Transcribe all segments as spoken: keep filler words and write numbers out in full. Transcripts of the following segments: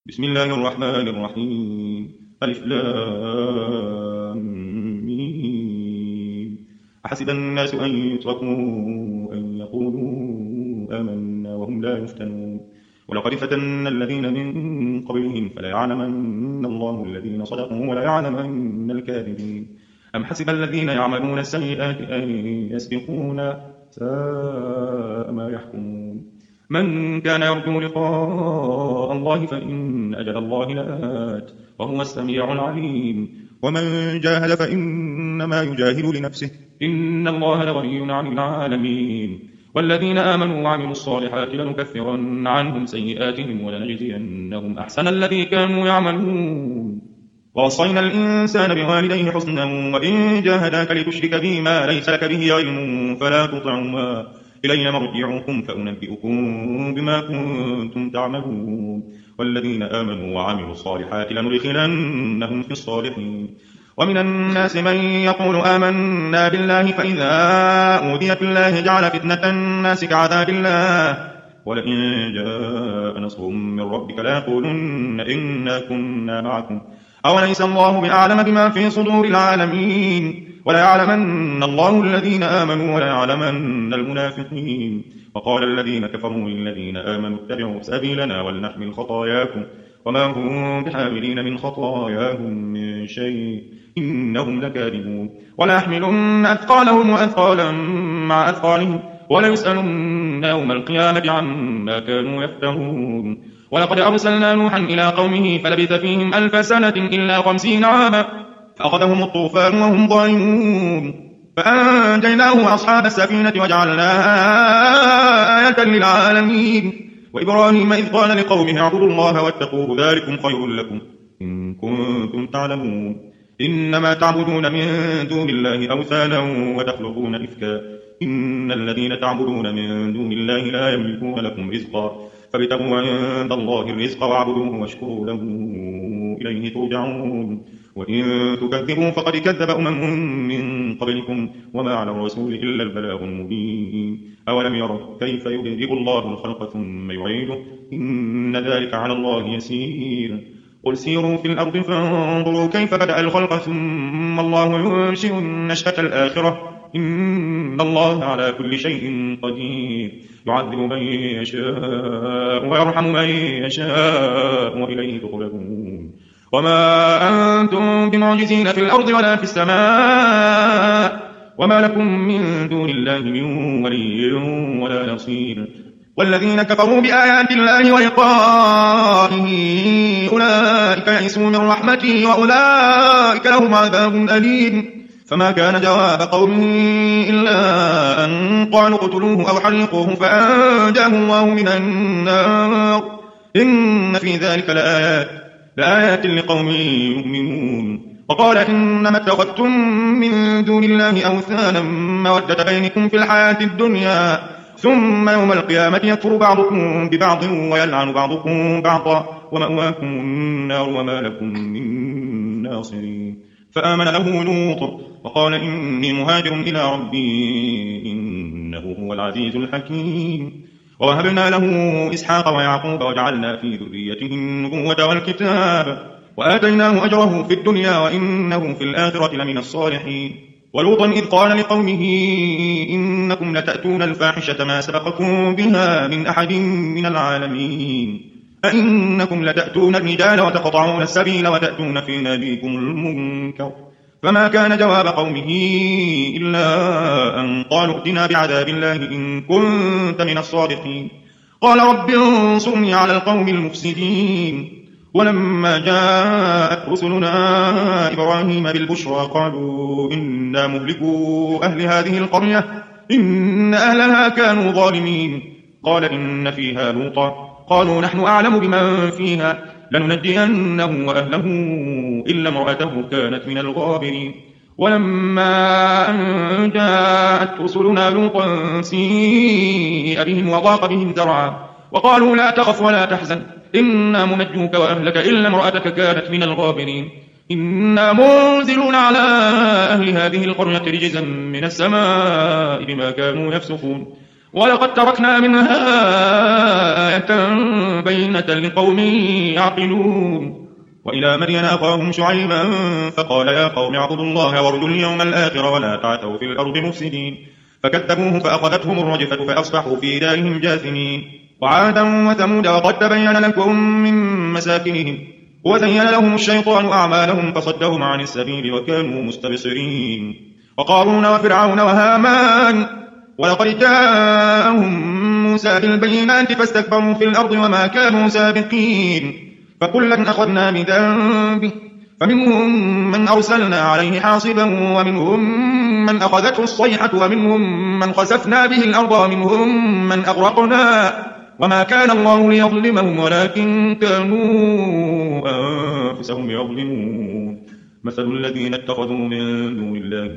بسم الله الرحمن الرحيم. ألف لام ميم. أحسب الناس أن يتركوا أن يقولوا آمنا وهم لا يفتنون. ولقد فتنا الذين من قبلهم فلا يعلمن الله الذين صدقوا ولا يعلمن الكاذبين. أم حسب الذين يعملون السيئات أن يسبقونا ساء ما يحكمون. من كان يرجو لقاء الله فإن أجل الله لآت وهو السميع العليم. ومن جاهد فإنما يجاهد لنفسه إن الله لغني عن العالمين. والذين آمنوا وعملوا الصالحات لنكفرن عنهم سيئاتهم ولنجزينهم أحسن الذي كانوا يعملون. ووصينا الإنسان بوالديه حسنا وإن جاهداك لتشرك بي ما ليس لك به علم فلا تطعهما إلي مرجعكم فأنبئكم بما كنتم تعملون. والذين آمنوا وعملوا الصالحات لندخلنهم في الصالحين. ومن الناس من يقول آمنا بالله فإذا أوذي في الله جعل فتنة الناس كعذاب الله ولئن جاء نصر من ربك ليقولن إنا كنا معكم أوليس الله بأعلم بما في صدور العالمين. ولا يعلمن الله الذين آمنوا ولا يعلمن المنافقين. وقال الذين كفروا للذين آمنوا اتبعوا سبيلنا ولنحمل خطاياكم وما هم بحاملين من خطاياهم من شيء إنهم لكاذبون. ولا يحملن أثقالهم وأثقالا مع أثقالهم وليسألن يوم القيامة عما كانوا يفترون. ولقد أرسلنا نوحا إلى قومه فلبث فيهم ألف سنة إلا خمسين عاما فأخذهم الطوفان وهم ظالمون فأنجيناه وأصحاب السفينة وجعلناها آية للعالمين. وإبراهيم إذ قال لقومه اعبدوا الله واتقوه ذلكم خير لكم إن كنتم تعلمون. إنما تعبدون من دون الله أوثانا وتخلقون إفكا إن الذين تعبدون من دون الله لا يملكون لكم رزقا فابتغوا عند الله الرزق واعبدوه واشكروا له إليه ترجعون. وإن تكذبوا فقد كذب أمم من قبلكم وما على الرسول إلا البلاغ المبين. أولم يروا كيف يبدئ الله الخلق ثم يعيده إن ذلك على الله يسير. قل سيروا في الأرض فانظروا كيف بدأ الخلق ثم الله ينشئ النشأة الآخرة إن الله على كل شيء قدير. يعذب من يشاء ويرحم من يشاء وإليه تقلبون. وما أنتم بمعجزين في الأرض ولا في السماء وما لكم من دون الله من ولي ولا نصير. والذين كفروا بآيات الله ولقائه أولئك يئسوا من رحمته وأولئك لهم عذاب أليم. فما كان جواب قومه إلا أن قالوا اقتلوه أو حرقوه فأنجاه الله من النار إن في ذلك لآيات لآيات لقوم يؤمنون. وقال إنما اتخذتم من دون الله أوثانا مودة بينكم في الحياة الدنيا ثم يوم القيامة يكفر بعضكم ببعض ويلعن بعضكم بعضا ومأواكم النار وما لكم من ناصرين. فآمن له لوط وقال إني مهاجر إلى ربي إنه هو العزيز الحكيم. ووهبنا له إسحاق ويعقوب وجعلنا في ذريته النبوة والكتاب وآتيناه أجره في الدنيا وإنه في الآخرة لمن الصالحين. ولوطا إذ قال لقومه إنكم لتأتون الفاحشة ما سبقكم بها من أحد من العالمين أئنكم لتأتون الرجال وتقطعون السبيل وتأتون في ناديكم المنكر. فما كان جواب قومه إلا أن قالوا ائتنا بعذاب الله إن كنت من الصادقين. قال رب انصرني على القوم المفسدين. ولما جاءت رسلنا إبراهيم بالبشرى قالوا إنا مهلكو أهل هذه القرية إن أهلها كانوا ظالمين. قال إن فيها لوطا قالوا نحن أعلم بمن فيها لننجينه وأهله إلا امرأته كانت من الغابرين. ولما أن جاءت رسلنا لوطا سيء بهم وضاق بهم ذرعا وقالوا لا تخف ولا تحزن إنا منجوك وأهلك إلا امرأتك كانت من الغابرين. إنا منزلون على أهل هذه القرية رجزا من السماء بما كانوا يفسقون. ولقد تركنا منها آية بينة لقوم يعقلون وإلى مدين أخاهم شعيبا فقال يا قوم اعبدوا الله وارجوا اليوم الآخر ولا تعثوا في الأرض مفسدين فكذبوه فأخذتهم الرجفة فأصبحوا في دارهم جاثمين وعادا وثمود وقد تبين لكم من مساكنهم وزين لهم الشيطان أعمالهم فصدهم عن السبيل وكانوا مستبصرين وقارون وفرعون وهامان ولقد جاءهم موسى بالبينات فاستكبروا في الأرض وما كانوا سابقين فكلا أخذنا بذنبه فمنهم من أرسلنا عليه حاصبا ومنهم من أخذته الصيحة ومنهم من خسفنا به الأرض ومنهم من أغرقنا وما كان الله ليظلمهم ولكن كانوا أنفسهم يظلمون مثل الذين اتخذوا من دون الله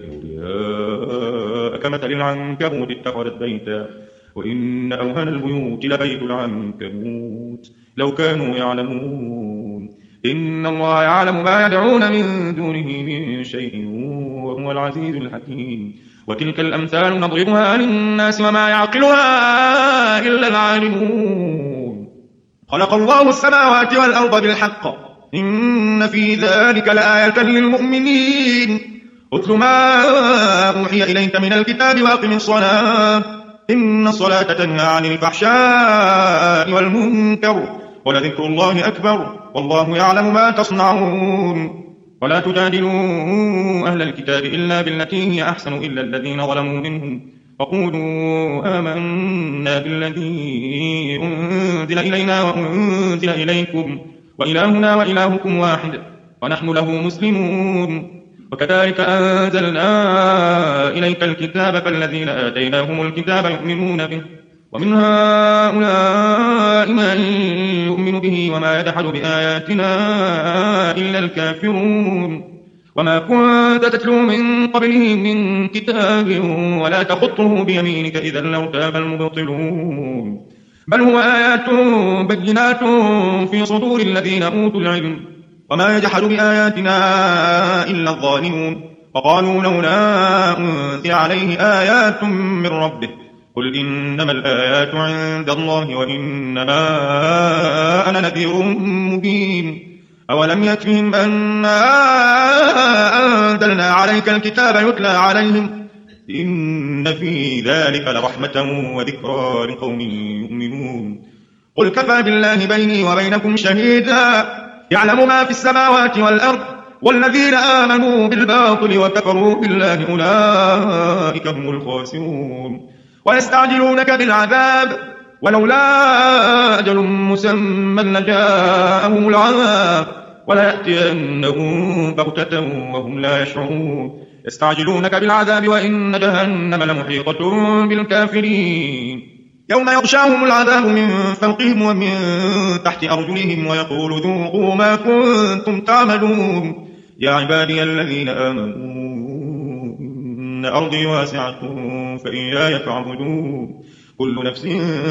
أولياء كمثل العنكبوت اتخذت بيتا وإن أوهن البيوت لبيت العنكبوت لو كانوا يعلمون إن الله يعلم ما يدعون من دونه من شيء وهو العزيز الحكيم وتلك الأمثال نضربها للناس وما يعقلها إلا العالمون خلق الله السماوات والأرض بالحق إن في ذلك لآية للمؤمنين اتل ما أوحي إليك من الكتاب وأقم الصلاة إن الصلاة تنهى عن الفحشاء والمنكر ولذكر الله أكبر والله يعلم ما تصنعون ولا تجادلوا أهل الكتاب إلا بالتي هي أحسن إلا الذين ظلموا منهم وقولوا آمنا بالذي أنزل إلينا وأنزل إليكم وإلهنا وإلهكم واحد ونحن له مسلمون وكذلك أنزلنا إليك الكتاب فالذين آتيناهم الكتاب يؤمنون به ومن هؤلاء من يؤمن به وما يجحد بآياتنا إلا الكافرون وما كنت تتلو من قبله من كتاب ولا تخطه بيمينك إذا لارتاب المبطلون بل هو آيات بينات في صدور الذين أوتوا العلم وما يجحد بآياتنا إلا الظالمون وقالوا لولا أنزل عليه آيات من ربه قل إنما الآيات عند الله وإنما أنا نذير مبين أولم يكفهم أنا أنزلنا عليك الكتاب يتلى عليهم إن في ذلك لرحمة وذكرى لقوم يؤمنون قل كفى بالله بيني وبينكم شهيدا يعلم ما في السماوات والأرض والذين آمنوا بالباطل وكفروا بالله أولئك هم الخاسرون ويستعجلونك بالعذاب ولولا أجل مسمى لجاءهم العذاب وليأتينهم بغتة وهم لا يشعرون يستعجلونك بالعذاب وإن جهنم لمحيطة بالكافرين يوم يغشاهم العذاب من فوقهم ومن تحت أرجلهم ويقول ذوقوا ما كنتم تعملون يا عبادي الذين آمنوا إن أرضي واسعة فإياي فاعبدون كل نفس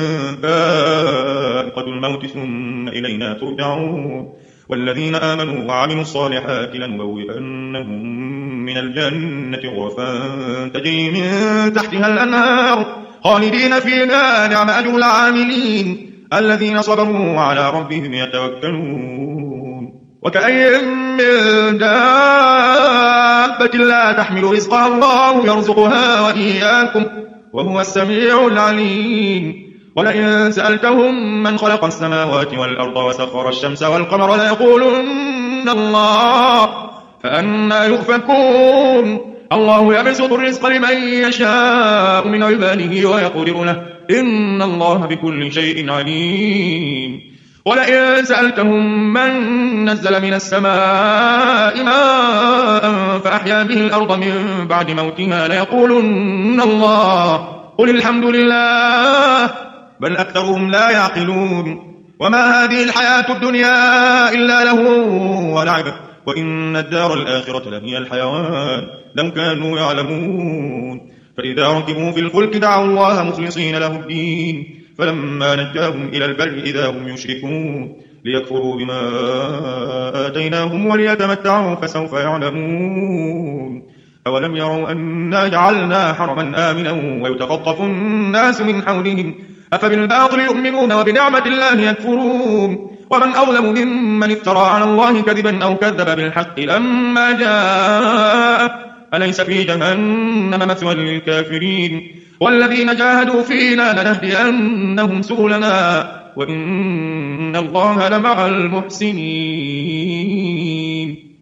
ذائقة الموت ثم إلينا ترجعون والذين آمنوا وعملوا الصالحات لنبوئنهم من الجنة غرفا تجري من تحتها الأنهار خالدين فيها نعم أجر العاملين الذين صبروا وعلى ربهم يتوكلون وكأي من دابة لا تحمل رزقها الله يرزقها وإياكم وهو السميع العليم ولئن سألتهم من خلق السماوات والأرض وسخر الشمس والقمر ليقولن الله فأنى يؤفكون الله يبسط الرزق لمن يشاء من عباده ويقدر له إن الله بكل شيء عليم ولئن سألتهم من نزل من السماء ماء فأحيا به الأرض من بعد موتها ليقولن الله قل الحمد لله بل أكثرهم لا يعقلون وما هذه الحياة الدنيا إلا لهو ولعب وإن الدار الآخرة لهي الحيوان لو كانوا يعلمون فإذا ركبوا في الفلك دعوا الله مخلصين له الدين فلما نجاهم إلى البر إذا هم يشركون ليكفروا بما آتيناهم وليتمتعوا فسوف يعلمون أولم يروا أنا جعلنا حرما آمنا ويتخطف الناس من حولهم أفبالباطل يؤمنون وبنعمة الله يكفرون ومن أظلم ممن افترى على الله كذبا أو كذب بالحق لما جاء أليس في جهنم مثوى للكافرين والذين جاهدوا فينا لنهدينهم سبلنا وإن الله لمع المحسنين